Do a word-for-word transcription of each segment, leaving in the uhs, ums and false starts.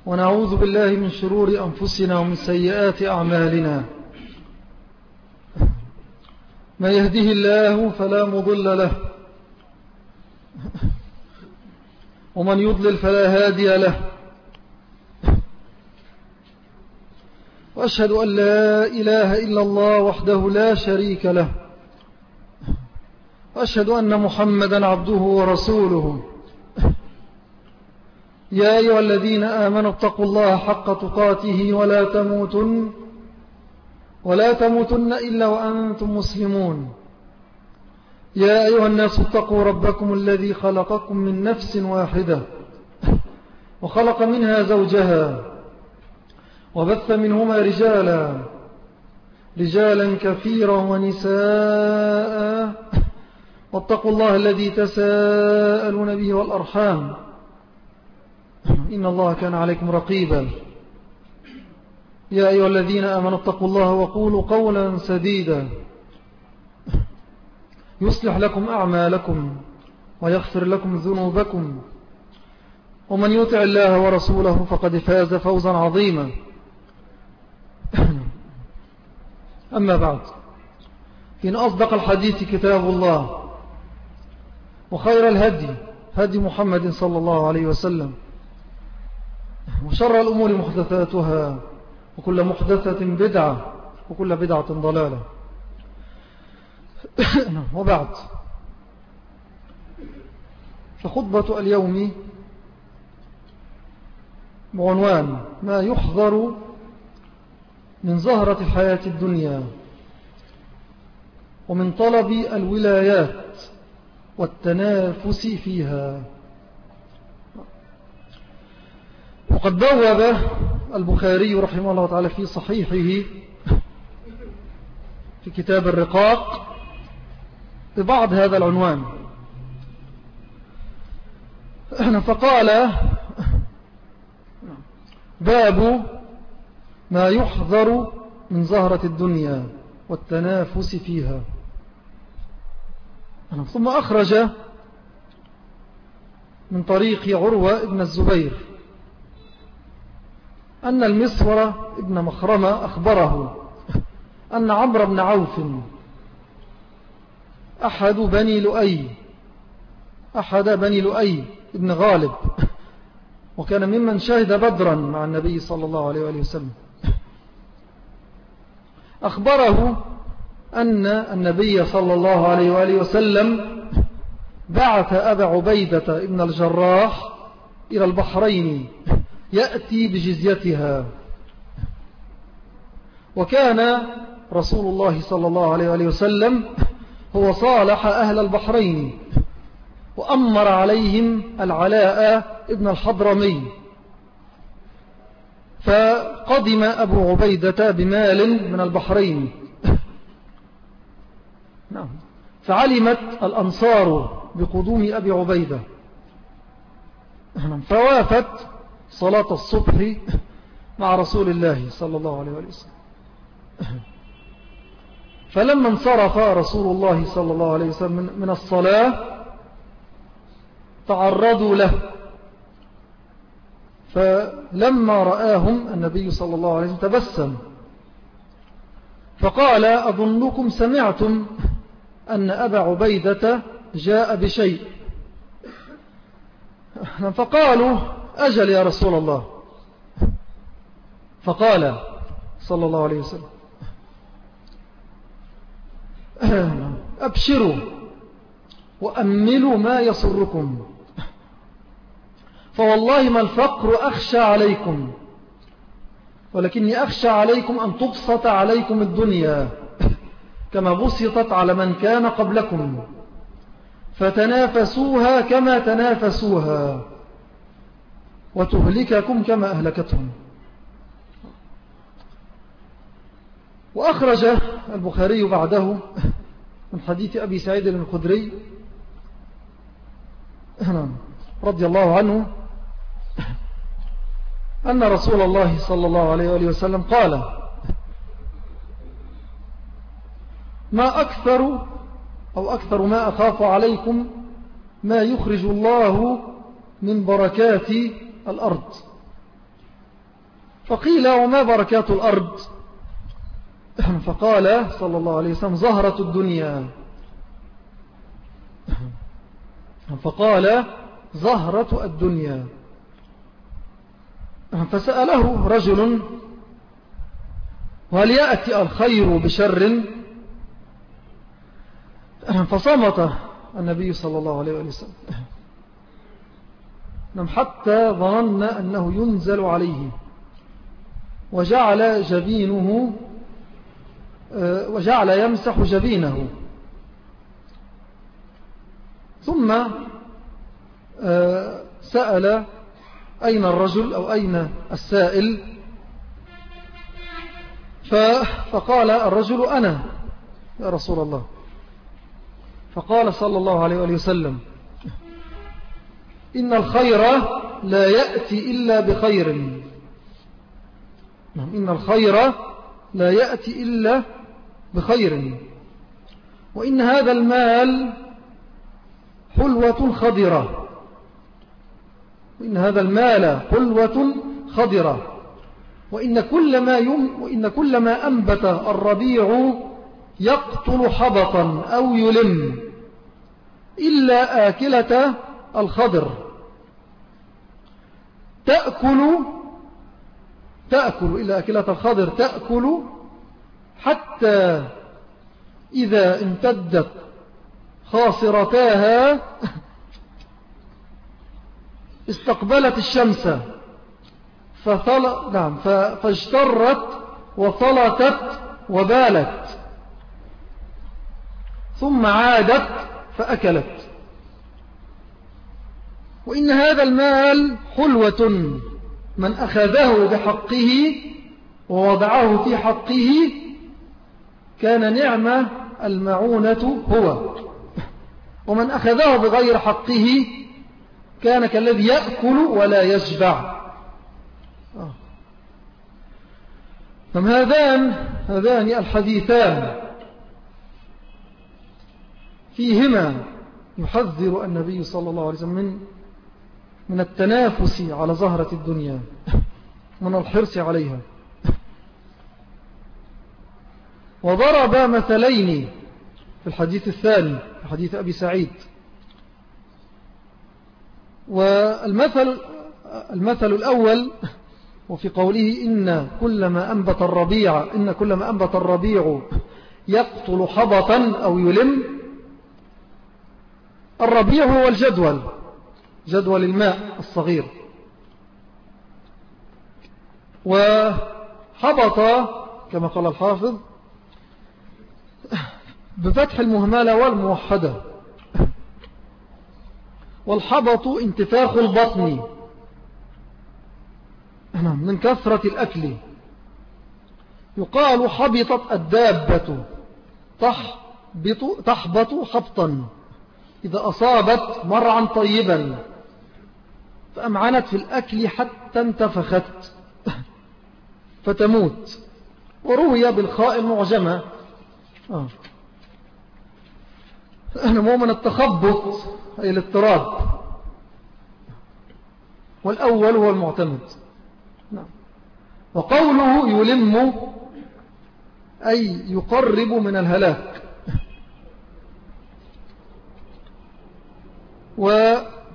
ونعوذ بالله من شرور أنفسنا ومن سيئات أعمالنا. ما يهده الله فلا مضل له، ومن يضلل فلا هادي له. وأشهد أن لا إله إلا الله وحده لا شريك له، وأشهد أن محمدا عبده ورسوله. يا أيها الذين آمنوا اتقوا الله حق تقاته ولا تموتن ولا تموتن إلا وأنتم مسلمون. يا أيها الناس اتقوا ربكم الذي خلقكم من نفس واحدة وخلق منها زوجها وبث منهما رجالا رجالا كثيرا ونساء، واتقوا الله الذي تساءلون به والأرحام، إن الله كان عليكم رقيبا. يا أيها الذين آمنوا اتقوا الله وقولوا قولا سديدا يصلح لكم أعمالكم ويغفر لكم ذنوبكم، ومن يطع الله ورسوله فقد فاز فوزا عظيما. أما بعد، إن أصدق الحديث كتاب الله، وخير الهدي هدي محمد صلى الله عليه وسلم، وشر الأمور محدثاتها، وكل محدثة بدعة، وكل بدعة ضلالة. وبعد، فخطبة اليوم بعنوان ما يحذر من زهرة الحياة الدنيا ومن طلب الولايات والتنافس فيها. وقد بوب البخاري رحمه الله تعالى في صحيحه في كتاب الرقاق ببعض هذا العنوان، فقال: باب ما يحذر من زهرة الدنيا والتنافس فيها. ثم أخرج من طريق عروة ابن الزبير أن المسور ابن مخرمة أخبره أن عمرو بن عوف أحد بني لؤي أحد بني لؤي ابن غالب، وكان ممن شهد بدرا مع النبي صلى الله عليه وآله وسلم، أخبره أن النبي صلى الله عليه وآله وسلم بعث أبا عبيدة ابن الجراح إلى البحرين يأتي بجزيتها. وكان رسول الله صلى الله عليه وآله وسلم هو صالح أهل البحرين، وأمر عليهم العلاء ابن الحضرمي، فقدم أبو عبيدة بمال من البحرين. فعلمت الأنصار بقدوم أبي عبيدة، فوافت صلاة الصبح مع رسول الله صلى الله عليه وسلم. فلما انصرف رسول الله صلى الله عليه وسلم من الصلاة تعرضوا له، فلما رآهم النبي صلى الله عليه وسلم تبسم فقال: أظنكم سمعتم أن أبا عبيدة جاء بشيء. فقالوا: أجل يا رسول الله. فقال صلى الله عليه وسلم: أبشروا وأملوا ما يسركم، فوالله ما الفقر أخشى عليكم، ولكني أخشى عليكم أن تبسط عليكم الدنيا كما بسطت على من كان قبلكم، فتنافسوها كما تنافسوها، وتهلككم كما أهلكتهم. وأخرج البخاري بعده من حديث أبي سعيد الخدري رضي الله عنه أن رسول الله صلى الله عليه وآله وسلم قال: ما أكثر أو أكثر ما أخاف عليكم ما يخرج الله من بركات الأرض. فقيل وما بركات الأرض؟ فقال صلى الله عليه وسلم زهرة الدنيا. فقال زهرة الدنيا. فسأله رجل وهل يأتي الخير بشر؟ فصمت النبي صلى الله عليه وسلم حتى ظننا أنه ينزل عليه، وجعل جبينه وجعل يمسح جبينه، ثم سأل أين الرجل أو أين السائل؟ فقال الرجل أنا يا رسول الله. فقال صلى الله عليه وسلم إن الخير لا يأتي إلا بخير. إن الخير لا يأتي إلا بخير، وإن هذا المال حلوة خضرة، وإن هذا المال حلوة خضرة، وإن كل ما يم وإن كل ما أنبت الربيع يقتل حبطا أو يلم إلا آكلة الخضر تأكل تأكل إلا آكلة الخضر تأكل حتى إذا امتدت خاصرتاها استقبلت الشمس فطل... نعم فاجترت وطلتت وبالت، ثم عادت فأكلت. وإن هذا المال حلوة من أخذه بحقه ووضعه في حقه كان نعمة المعونة هو، ومن أخذه بغير حقه كان كالذي يأكل ولا يشبع. فهذان هذان الحديثان فيهما يحذر النبي صلى الله عليه وسلم من من التنافس على زهرة الدنيا، من الحرص عليها. وضرب مثلين في الحديث الثاني في حديث أبي سعيد. والمثل المثل الأول وفي قوله إن كل ما أنبت الربيع إن كل ما أنبت الربيع يقتل حبطا أو يلم. الربيع هو الجدول، جدول الماء الصغير. وحبط كما قال الحافظ بفتح المهملة والموحدة. والحبط انتفاخ البطن من كثرة الأكل. يقال حبطت الدابة تحبط, تحبط حبطا إذا أصابت مرعا طيبا فأمعنت في الأكل حتى انتفخت فتموت. وروي بالخاء المعجمة آه. نمو من التخبط أي الاضطراب، والأول هو المعتمد. نعم. وقوله يلم أي يقرب من الهلاك. و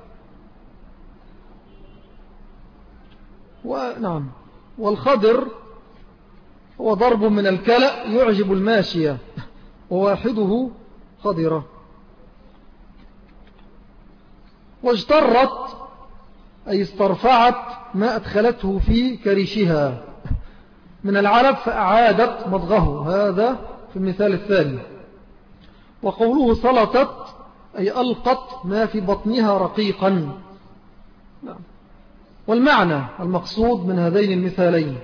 ونعم والخضر هو ضرب من الكلأ يعجب الماشية، وواحده خضرة. واجترت أي استرفعت ما أدخلته في كريشها من العلب فأعادت مضغه، هذا في المثال الثاني. وقوله سلطت أي ألقت ما في بطنها رقيقا. والمعنى المقصود من هذين المثالين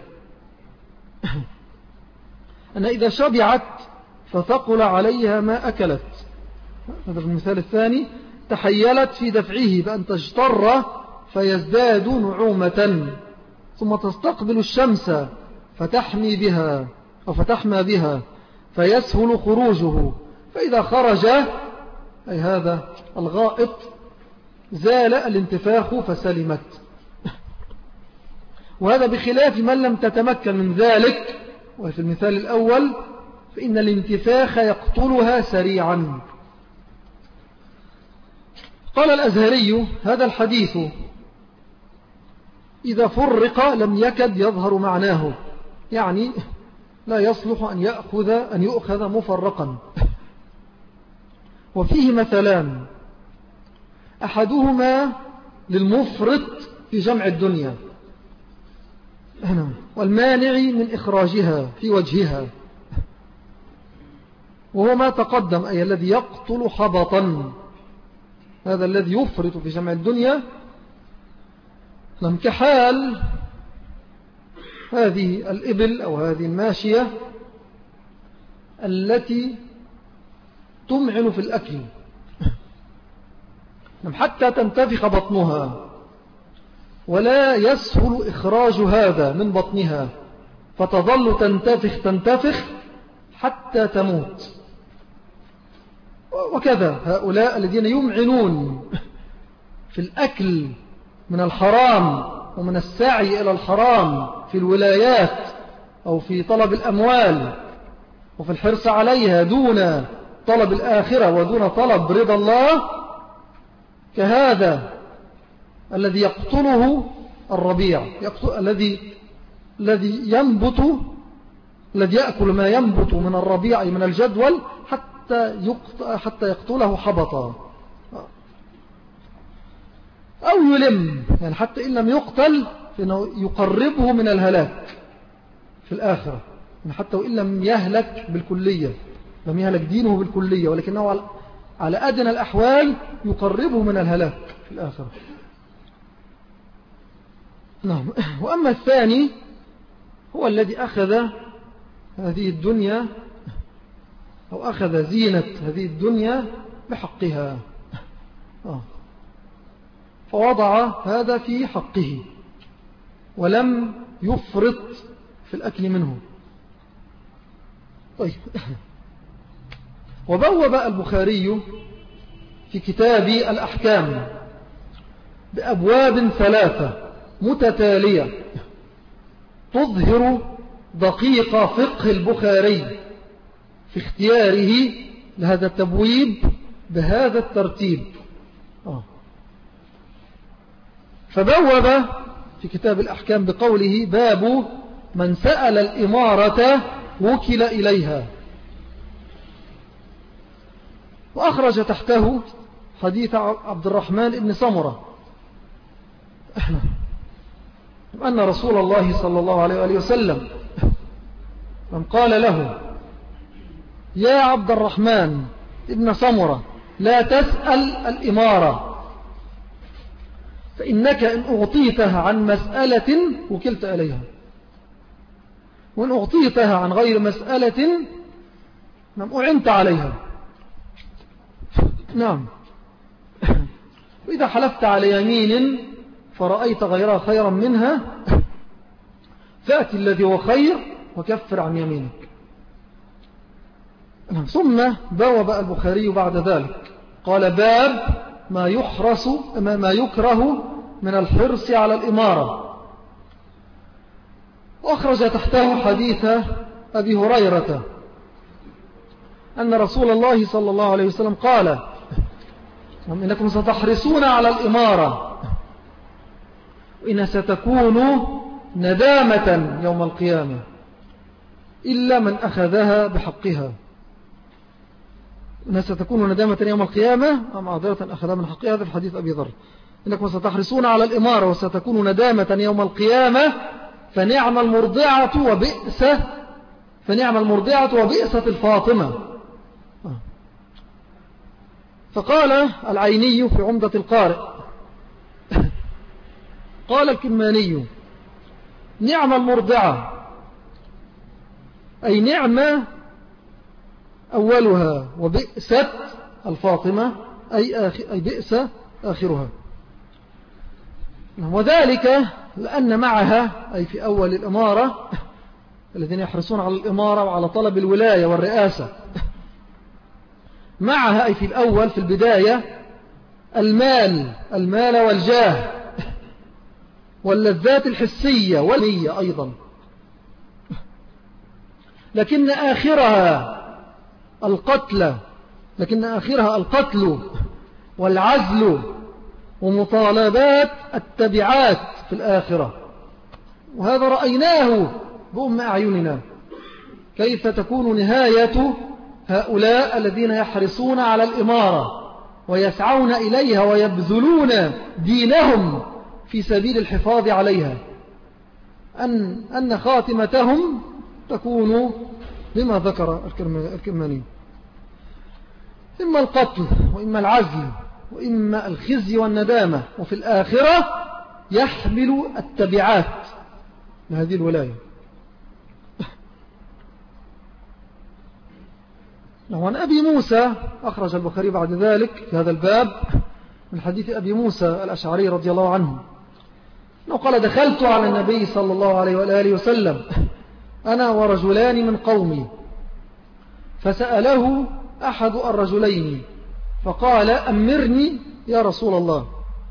أن إذا شبعت فثقل عليها ما أكلت، هذا في المثال الثاني، تحيلت في دفعه بأن تجتر فيزداد نعومة، ثم تستقبل الشمس فتحمي بها أو فتحمى بها فيسهل خروجه، فإذا خرج أي هذا الغائط زال الانتفاخ فسلمت. وهذا بخلاف من لم تتمكن من ذلك، وفي المثال الأول فإن الانتفاخ يقتلها سريعا. قال الأزهري: هذا الحديث إذا فرق لم يكد يظهر معناه، يعني لا يصلح أن يأخذ أن يؤخذ مفرقا. وفيه مثلان: أحدهما للمفرط في جمع الدنيا، والمانع من إخراجها في وجهها، وهو ما تقدم، أي الذي يقتل حبطا. هذا الذي يفرط في جمع الدنيا لم كحال هذه الإبل أو هذه الماشية التي تمعن في الأكل حتى تنتفخ بطنها، ولا يسهل إخراج هذا من بطنها، فتظل تنتفخ تنتفخ حتى تموت. وكذا هؤلاء الذين يمعنون في الأكل من الحرام ومن السعي إلى الحرام في الولايات أو في طلب الأموال وفي الحرص عليها دون طلب الآخرة ودون طلب رضا الله، كهذا الذي يقتله الربيع، يقتل الذي الذي ينبت الذي يأكل ما ينبت من الربيع من الجدول حتى حتى يقتله حبطا، أو يلم، يعني حتى إن لم يقتل فإنه يقربه من الهلاك في الآخرة، يعني حتى وإن لم يهلك بالكلية، لم يهلك دينه بالكلية، ولكنه على أدنى الأحوال يقربه من الهلاك في الآخرة. نعم. وأما الثاني هو الذي أخذ هذه الدنيا أو أخذ زينة هذه الدنيا بحقها، فوضع هذا في حقه ولم يفرط في الأكل منه. طيب. وبوب البخاري في كتاب الأحكام بأبواب ثلاثة متتالية تظهر دقيق فقه البخاري في اختياره لهذا التبويب بهذا الترتيب. آه. فبوب في كتاب الأحكام بقوله: باب من سأل الإمارة وكل إليها. وأخرج تحته حديث عبد الرحمن بن سمرة أن رسول الله صلى الله عليه وآله وسلم من قال له: يا عبد الرحمن ابن سمرة لا تسأل الإمارة، فإنك إن أعطيتها عن مسألة وكلت إليها، وإن أعطيتها عن غير مسألة لم أعنت عليها. نعم. وإذا حلفت على يمين فرأيت غيرها خيرا منها فأتي الذي هو خير وكفر عن يمينك. ثم بوب البخاري بعد ذلك قال: باب ما يحرص ما يكره من الحرص على الإمارة. وأخرج تحته حديث أبي هريرة أن رسول الله صلى الله عليه وسلم قال: إنكم ستحرصون على الإمارة وإنها ستكون ندامة يوم القيامة إلا من أخذها بحقها. إنها ستكون ندامة يوم القيامة معذرة أخذها من حقها، هذا في حديث أبي ذر. إنكم ستحرصون على الإمارة وستكون ندامة يوم القيامة فنعم المرضعة وبئس فنعم المرضعة وبئسة الفاطمة. فقال العيني في عمدة القارئ قال الكماني: نعم المرضعة أي نعمة أولها، وبئست الفاطمة أي, أي بئس آخرها. وذلك لأن معها أي في أول الإمارة الذين يحرصون على الإمارة وعلى طلب الولاية والرئاسة، معها أي في الأول في البداية المال المال والجاه، واللذات الحسية والنية أيضا، لكن آخرها القتل لكن آخرها القتل والعزل ومطالبات التبعات في الآخرة. وهذا رأيناه بأم أعيننا، كيف تكون نهاية هؤلاء الذين يحرصون على الإمارة ويسعون إليها ويبذلون دينهم في سبيل الحفاظ عليها، أن, أن خاتمتهم تكون بما ذكر الكرماني، إما القتل وإما العزل وإما الخزي والندامة، وفي الآخرة يحمل التبعات لهذه الولاية. وعن أبي موسى أخرج البخاري بعد ذلك في هذا الباب من حديث أبي موسى الأشعري رضي الله عنه أنه قال: دخلت على النبي صلى الله عليه وآله وسلم أنا ورجلان من قومي، فسأله أحد الرجلين فقال: أمرني يا رسول الله.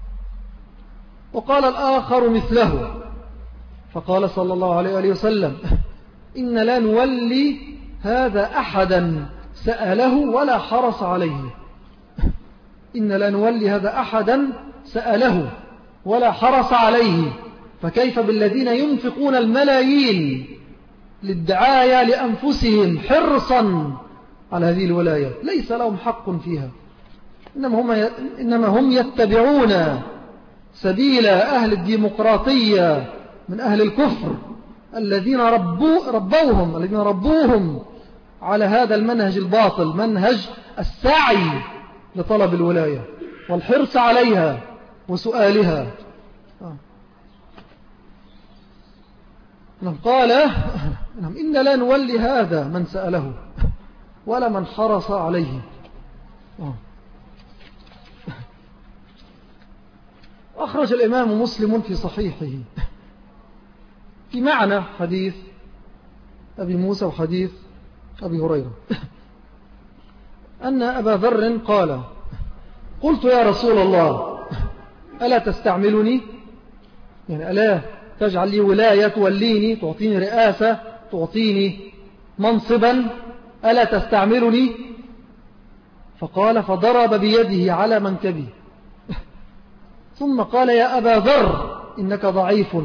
وقال الآخر مثله، فقال صلى الله عليه وآله وسلم: إن لا نولي هذا أحدا سأله ولا حرص عليه. إن لا نولي هذا أحدا سأله ولا حرص عليه، فكيف بالذين ينفقون الملايين للدعاية لأنفسهم حرصا على هذه الولاية، ليس لهم حق فيها، إنما هم, إنما هم يتبعون سبيل أهل الديمقراطية من أهل الكفر الذين ربو ربوهم الذين ربوهم على هذا المنهج الباطل، منهج السعي لطلب الولاية والحرص عليها وسؤالها. قال: إن لا نولي هذا من سأله ولا من حرص عليه. أخرج الإمام مسلم في صحيحه في معنى حديث أبي موسى وحديث أبي هريرة أن أبا ذر قال: قلت يا رسول الله ألا تستعملني، يعني ألا تجعل لي ولاية، توليني، تعطيني رئاسة، تعطيني منصبا، ألا تستعملني؟ فقال: فضرب بيده على منكبي ثم قال: يا أبا ذر إنك ضعيف،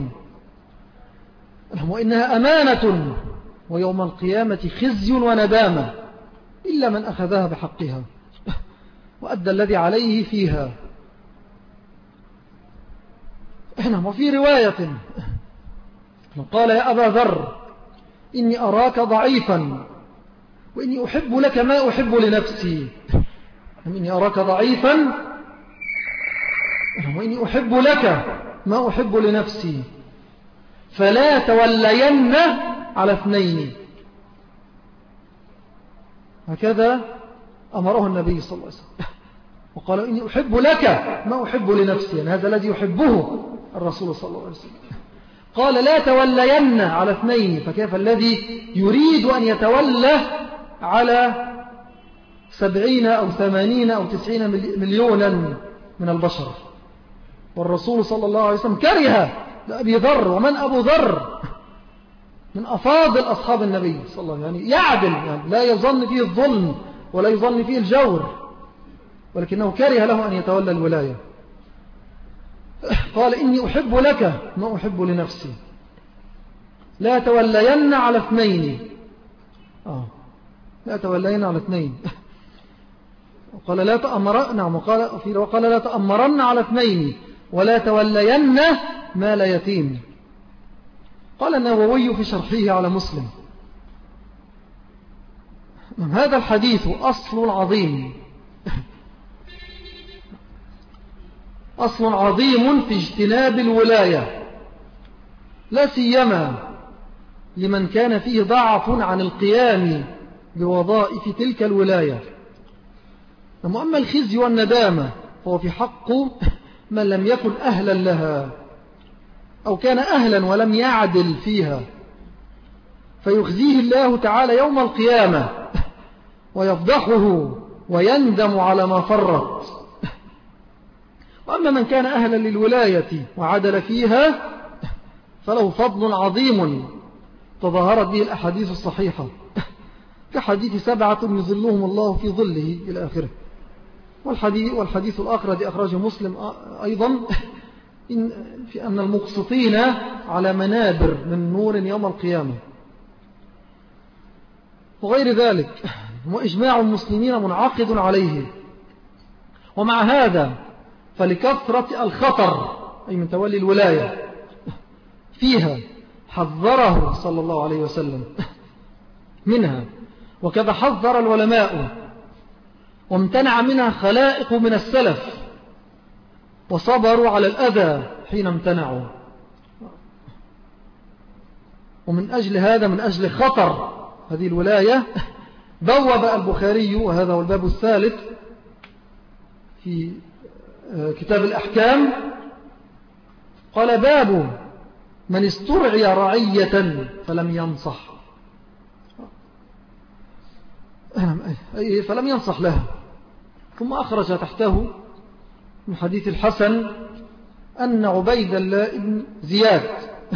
وإنها أمانة، ويوم القيامة خزي وندامة إلا من أخذها بحقها وأدى الذي عليه فيها. وفي رواية قال: يا أبا ذر إني أراك ضعيفا وإني أحب لك ما أحب لنفسي. إني أراك ضعيفا وإني أحب لك ما أحب لنفسي، فلا تولين على اثنين. هكذا أمره النبي صلى الله عليه وسلم، وقال: إني أحب لك ما أحب لنفسي، يعني هذا الذي يحبه الرسول صلى الله عليه وسلم. قال: لا تولين على اثنين، فكيف الذي يريد أن يتولى على سبعين أو ثمانين أو تسعين مليونا من البشر؟ والرسول صلى الله عليه وسلم كره لأبي ذر. ومن أبو ذر؟ من أفاضل أصحاب النبي صلى الله عليه وسلم، يعني يعدل، يعني لا يظن فيه الظلم ولا يظن فيه الجور، ولكنه كره له أن يتولى الولاية. قال: إني أحب لك ما أحب لنفسي، لا تولين على اثنين. آه. لا تولين على اثنين. وقال: لا تأمر نعم وقال, وقال: لا تأمرن على اثنين ولا تولين مال يتيم. قال النووي في شرحه على مسلم: هذا الحديث أصل عظيم أصل عظيم في اجتناب الولاية، لا سيما لمن كان فيه ضعف عن القيام بوظائف تلك الولاية. أما الخزي والندامة فهو في حق من لم يكن أهلا لها، أو كان أهلا ولم يعدل فيها، فيخزيه الله تعالى يوم القيامة ويفضحه ويندم على ما فرط. وأما من كان أهلا للولاية وعدل فيها فله فضل عظيم تظاهرت به الأحاديث الصحيحة كحديث سبعة يظلهم الله في ظله إلى آخره. والحديث, والحديث الآخر الذي أخرجه مسلم أيضا إن في أن المقسطين على منابر من نور يوم القيامة وغير ذلك، وإجماع المسلمين منعقد عليه. ومع هذا فلكثرة الخطر أي من تولي الولاية فيها حذره صلى الله عليه وسلم منها، وكذا حذر العلماء وامتنع منها خلائق من السلف وصبروا على الأذى حين امتنعوا. ومن أجل هذا، من أجل خطر هذه الولاية، بوب البخاري، وهذا هو الباب الثالث في كتاب الأحكام، قال: باب من استرعي رعية فلم ينصح، أي فلم ينصح لها. ثم أخرج تحته من حديث الحسن أن عبيد الله بن زياد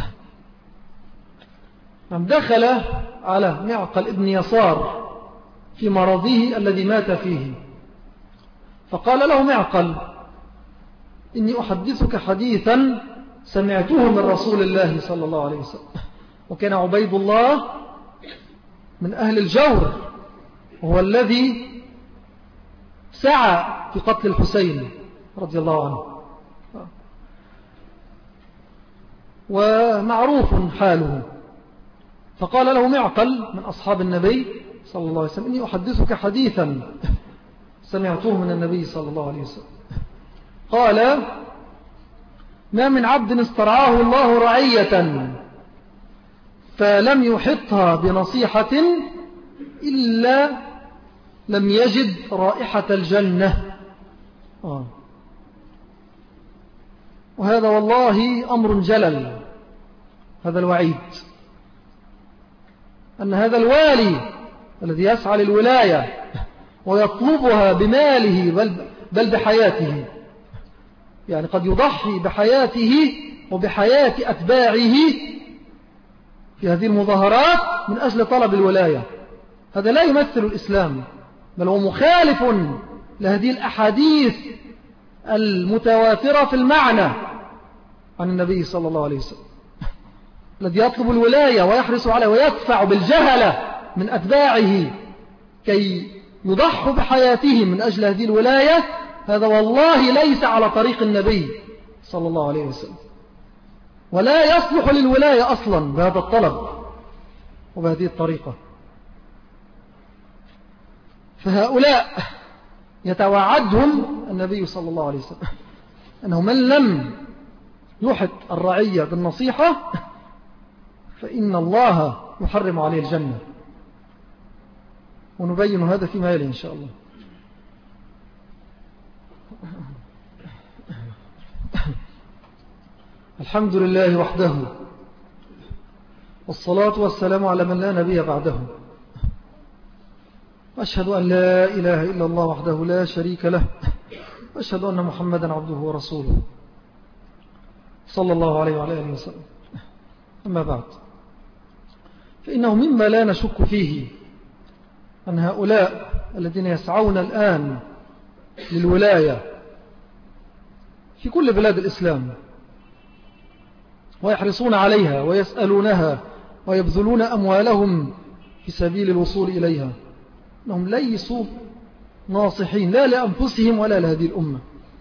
دخل على معقل ابن يسار في مرضه الذي مات فيه، فقال له معقل: إني أحدثك حديثا سمعته من رسول الله صلى الله عليه وسلم. وكان عبيد الله من أهل الجور، وهو الذي سعى في قتل الحسين رضي الله عنه، ومعروف حاله. فقال له معقل من أصحاب النبي صلى الله عليه وسلم: إني أحدثك حديثا سمعته من النبي صلى الله عليه وسلم. قال: ما من عبد استرعاه الله رعية فلم يحطها بنصيحة إلا لم يجد رائحة الجنة. آه. وهذا والله أمر جلل، هذا الوعيد، أن هذا الوالي الذي يسعى للولاية ويطلبها بماله بل, بل بحياته، يعني قد يضحي بحياته وبحياة أتباعه في هذه المظاهرات من أجل طلب الولاية، هذا لا يمثل الإسلام، بل هو مخالف لهذه الأحاديث المتواترة في المعنى عن النبي صلى الله عليه وسلم، الذي يطلب الولاية ويحرص عليه ويدفع بالجهلة من أتباعه كي يضحوا بحياتهم من أجل هذه الولاية، هذا والله ليس على طريق النبي صلى الله عليه وسلم، ولا يصلح للولاية أصلا بهذا الطلب وبهذه الطريقة. فهؤلاء يتوعدهم النبي صلى الله عليه وسلم أنه من لم يحط الرعية بالنصيحة فإن الله يحرم عليه الجنة، ونبين هذا فيما يلي إن شاء الله. الحمد لله وحده، والصلاة والسلام على من لا نبي بعده، وأشهد أن لا إله إلا الله وحده لا شريك له، وأشهد أن محمدا عبده ورسوله صلى الله عليه وعلى آله وسلم. أما بعد، فإنه مما لا نشك فيه أن هؤلاء الذين يسعون الآن للولاية في كل بلاد الإسلام ويحرصون عليها ويسألونها ويبذلون أموالهم في سبيل الوصول إليها، أنهم ليسوا ناصحين لا لأنفسهم ولا لهذه الأمة،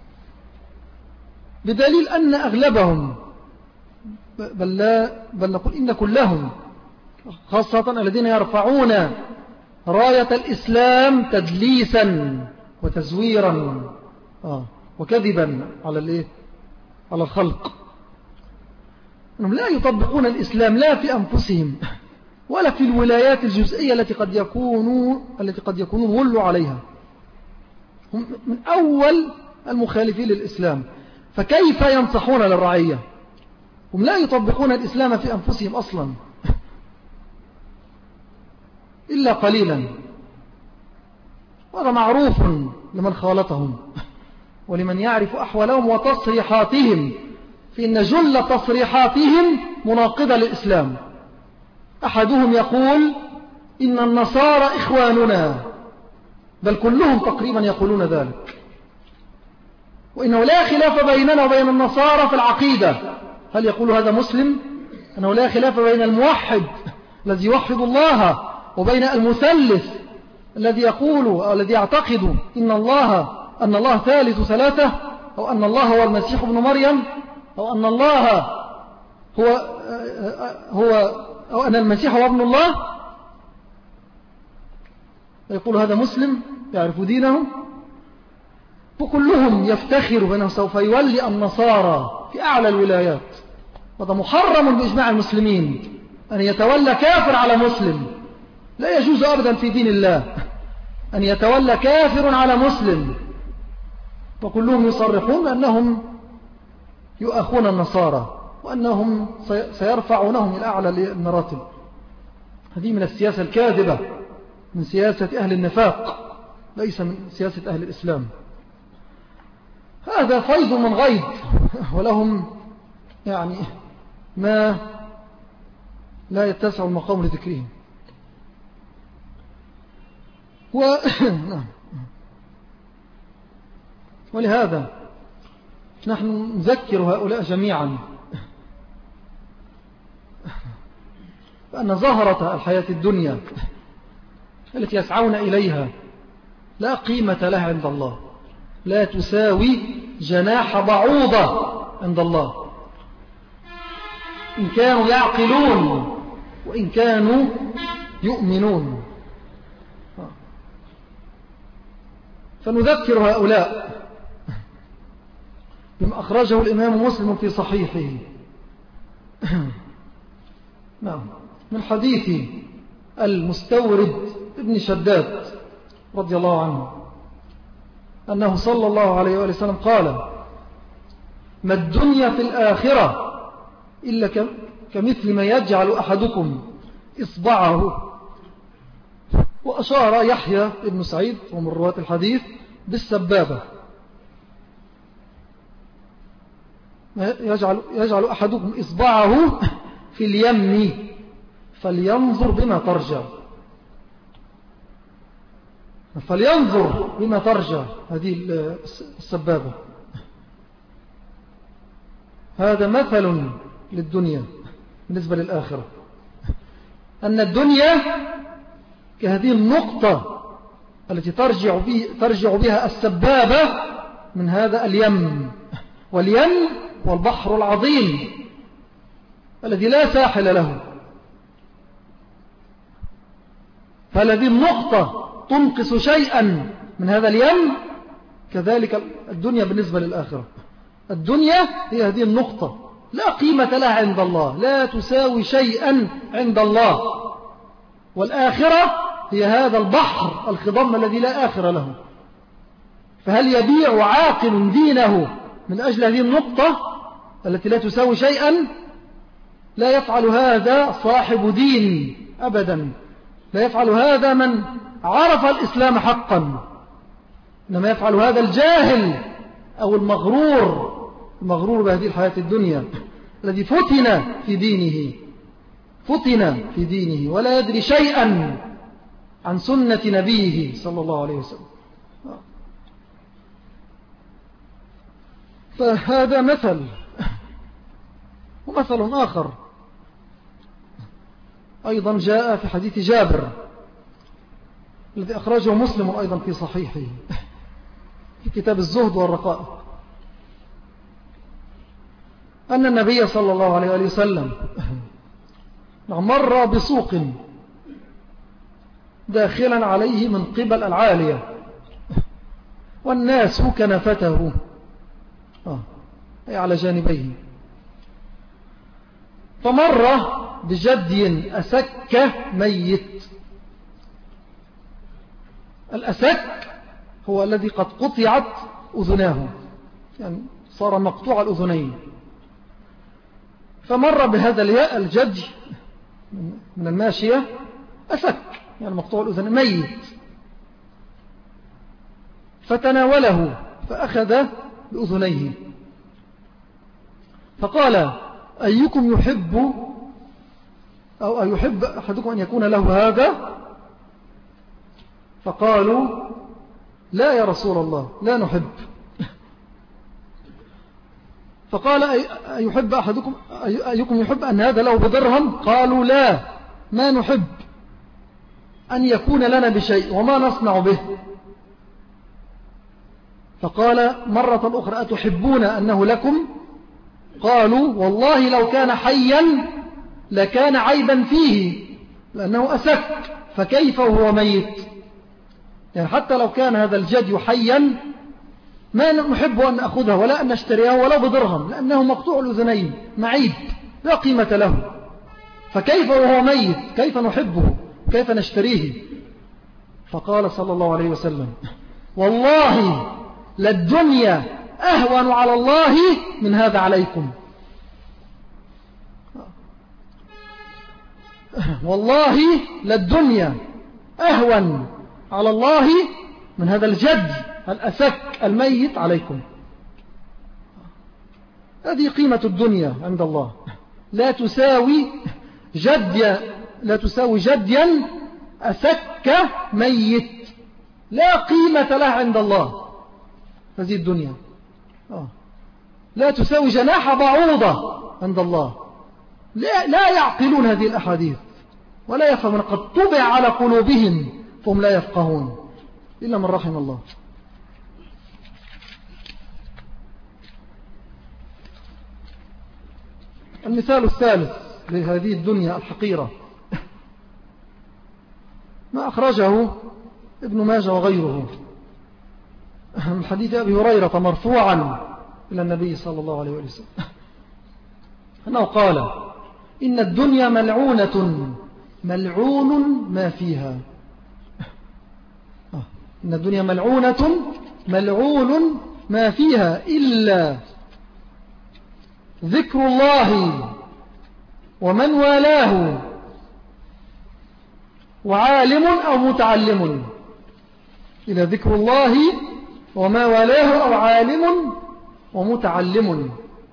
بدليل أن أغلبهم بل, لا بل نقول إن كلهم، خاصة الذين يرفعون راية الإسلام تدليسا وتزويرا آه وكذبا على الإيه؟ على الخلق، أنهم لا يطبقون الإسلام لا في أنفسهم ولا في الولايات الجزئية التي قد يكونوا التي قد يكونون ولوا عليها، هم من أول المخالفين للإسلام، فكيف ينصحون للرعية؟ هم لا يطبقون الإسلام في أنفسهم أصلا إلا قليلا، وهذا معروف لمن خالطهم ولمن يعرف أحوالهم وتصريحاتهم، فإن جل تصريحاتهم مناقضة للإسلام. أحدهم يقول إن النصارى إخواننا، بل كلهم تقريبا يقولون ذلك، وإنه لا خلاف بيننا وبين النصارى في العقيدة. هل يقول هذا مسلم؟ أنه لا خلاف بين الموحد الذي يوحد الله وبين المثلث الذي يقول أو الذي يعتقد إن الله أن الله ثالث ثلاثة، أو أن الله هو المسيح ابن مريم، أو أن الله هو هو أو أن المسيح هو ابن الله. يقول هذا مسلم يعرف دينه، وكلهم يفتخر بأنه سوف يولي النصارى في أعلى الولايات. هذا محرم بإجماع المسلمين أن يتولى كافر على مسلم، لا يجوز أبدا في دين الله أن يتولى كافر على مسلم. وكلهم يصرحون أنهم يؤخون النصارى وأنهم سيرفعونهم إلى أعلى المراتب. هذه من السياسة الكاذبة، من سياسة أهل النفاق، ليس من سياسة أهل الإسلام. هذا فيض من غيظ، ولهم يعني ما لا يتسع المقام لذكرهم. و... ولهذا نحن نذكر هؤلاء جميعا بأن زهرة الحياة الدنيا التي يسعون إليها لا قيمة لها عند الله، لا تساوي جناح بعوضة عند الله، إن كانوا يعقلون وإن كانوا يؤمنون. فنذكر هؤلاء بما أخرجه الإمام مسلم في صحيحه نعم من حديث المستورد ابن شداد رضي الله عنه أنه صلى الله عليه وآله وسلم قال: ما الدنيا في الآخرة إلا كمثل ما يجعل أحدكم إصبعه. وأشار يحيى ابن سعيد ومن رواة الحديث بالسبابة. يجعل, يجعل أحدكم إصبعه في اليم فلينظر بما ترجع، فلينظر بما ترجع هذه السبابة. هذا مثل للدنيا بالنسبة للآخرة، أن الدنيا كهذه النقطة التي ترجع, بي ترجع بها السبابة من هذا اليم، واليم والبحر العظيم الذي لا ساحل له. فالذي النقطة تنقص شيئا من هذا اليم، كذلك الدنيا بالنسبة للآخرة. الدنيا هي هذه النقطة، لا قيمة لها عند الله، لا تساوي شيئا عند الله. والآخرة هي هذا البحر الخضم الذي لا آخر له. فهل يبيع عاقل دينه من أجل هذه النقطة التي لا تساوي شيئا؟ لا يفعل هذا صاحب دين أبدا، لا يفعل هذا من عرف الإسلام حقا، إنما يفعل هذا الجاهل أو المغرور، المغرور بهذه الحياة الدنيا، الذي فتن في دينه فتن في دينه ولا يدري شيئا عن سنة نبيه صلى الله عليه وسلم. فهذا مثل. ومثل آخر أيضا جاء في حديث جابر الذي أخرجه مسلم أيضا في صحيحه في كتاب الزهد والرقائق، أن النبي صلى الله عليه وسلم مر بسوق داخلا عليه من قبل العالية والناس كنفته أي على جانبيه، فمر بجدي أسك ميت. الأسك هو الذي قد قطعت أذناه، يعني صار مقطوع الأذنين. فمر بهذا الجدي من الماشية أسك، يعني مقطوع الأذن ميت، فتناوله فأخذ بأذنيه فقال: أيكم يحب أو يحب أحدكم أن يكون له هذا؟ فقالوا لا يا رسول الله لا نحب. فقال أيحب أحدكم أيكم يحب أن هذا له بدرهم؟ قالوا لا ما نحب أن يكون لنا بشيء وما نصنع به. فقال مرة أخرى أتحبون أنه لكم؟ قالوا والله لو كان حيا لكان عيبا فيه لأنه أسك، فكيف وهو ميت؟ يعني حتى لو كان هذا الجدي حيا ما نحب أن نأخذها ولا أن نشتريها ولا بدرهم، لأنه مقطوع الأذنين معيب لا قيمة له، فكيف وهو ميت؟ كيف نحبه؟ كيف نشتريه؟ فقال صلى الله عليه وسلم والله للدنيا أهون على الله من هذا عليكم. والله للدنيا أهون على الله من هذا الجد الأسك الميت عليكم. هذه قيمة الدنيا عند الله، لا تساوي جديا لا تساوي جديا أسك ميت، لا قيمة له عند الله هذه الدنيا. لا تساوي جناح بعوضة عند الله. لا, لا يعقلون هذه الأحاديث ولا يفهمون، قد طبع على قلوبهم فهم لا يفقهون إلا من رحم الله. المثال الثالث لهذه الدنيا الحقيرة ما أخرجه ابن ماجه وغيره من حديث أبي هريرة مرفوعا إلى النبي صلى الله عليه وسلم أنه قال إن الدنيا ملعونة ملعون ما فيها. إن الدنيا ملعونة ملعون ما فيها إلا ذكر الله ومن والاه وعالم أو متعلم. إلى ذكر الله وما والاه أو عالم ومتعلم.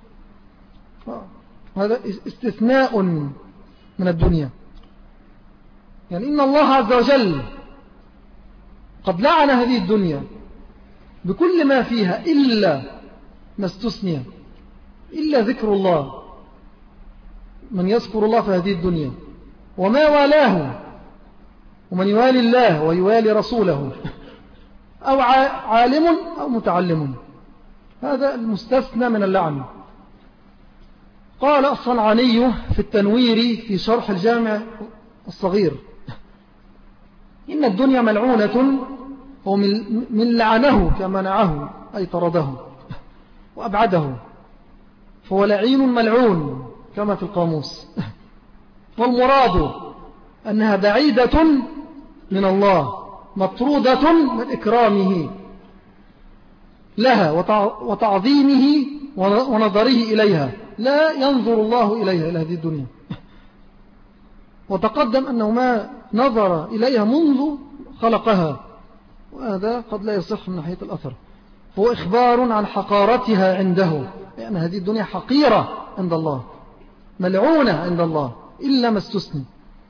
هذا استثناء من الدنيا. يعني إن الله عز وجل قد لعن هذه الدنيا بكل ما فيها إلا ما استثني، إلا ذكر الله، من يذكر الله في هذه الدنيا وما والاه، ومن يوالي الله ويوالي رسوله، أو عالم أو متعلم. هذا المستثنى من اللعن. قال الصنعاني في التنوير في شرح الجامع الصغير إن الدنيا ملعونة ومن لعنه كمنعه أي طرده وأبعده، فهو لعين ملعون كما في القاموس. والمراد أنها بعيدة من الله مطرودة من إكرامه لها وتعظيمه ونظره إليها، لا ينظر الله إليها إلى هذه الدنيا. وتقدم أنه ما نظر إليها منذ خلقها، وهذا قد لا يصح من ناحية الأثر. هو إخبار عن حقارتها عنده، لأن يعني هذه الدنيا حقيرة عند الله ملعونة عند الله إلا ما استثني.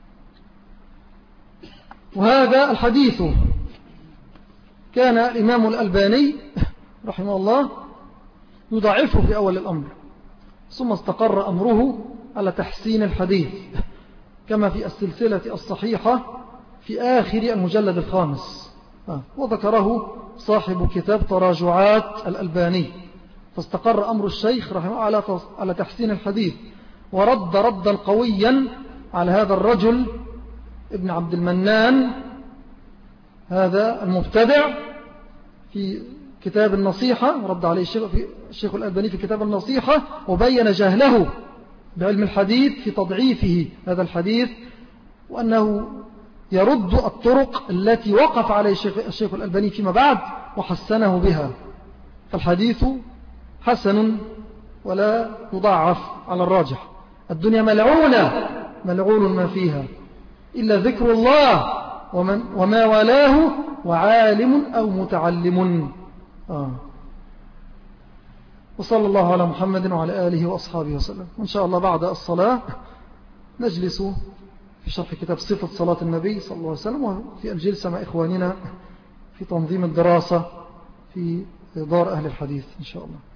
وهذا الحديث كان الإمام الألباني رحمه الله يضعفه في أول الأمر، ثم استقر أمره على تحسين الحديث كما في السلسلة الصحيحة في آخر المجلد الخامس، وذكره صاحب كتاب تراجعات الألباني. فاستقر أمر الشيخ رحمه الله على تحسين الحديث، ورد ردا قويا على هذا الرجل ابن عبد المنان هذا المبتدع في كتاب النصيحة، رد عليه الشيخ الألباني في كتاب النصيحة، وبين جهله بعلم الحديث في تضعيفه هذا الحديث، وأنه يرد الطرق التي وقف عليه الشيخ الألباني فيما بعد وحسنه بها. فالحديث حسن ولا يضعف على الراجح. الدنيا ملعونة ملعون ما فيها إلا ذكر الله ومن وما والاه وعالم أو متعلم. آه. وصلى الله على محمد وعلى آله وأصحابه وسلم. وإن شاء الله بعد الصلاة نجلس في شرح كتاب صفة صلاة النبي صلى الله عليه وسلم، وفي الجلسة مع إخواننا في تنظيم الدراسة في دار أهل الحديث إن شاء الله.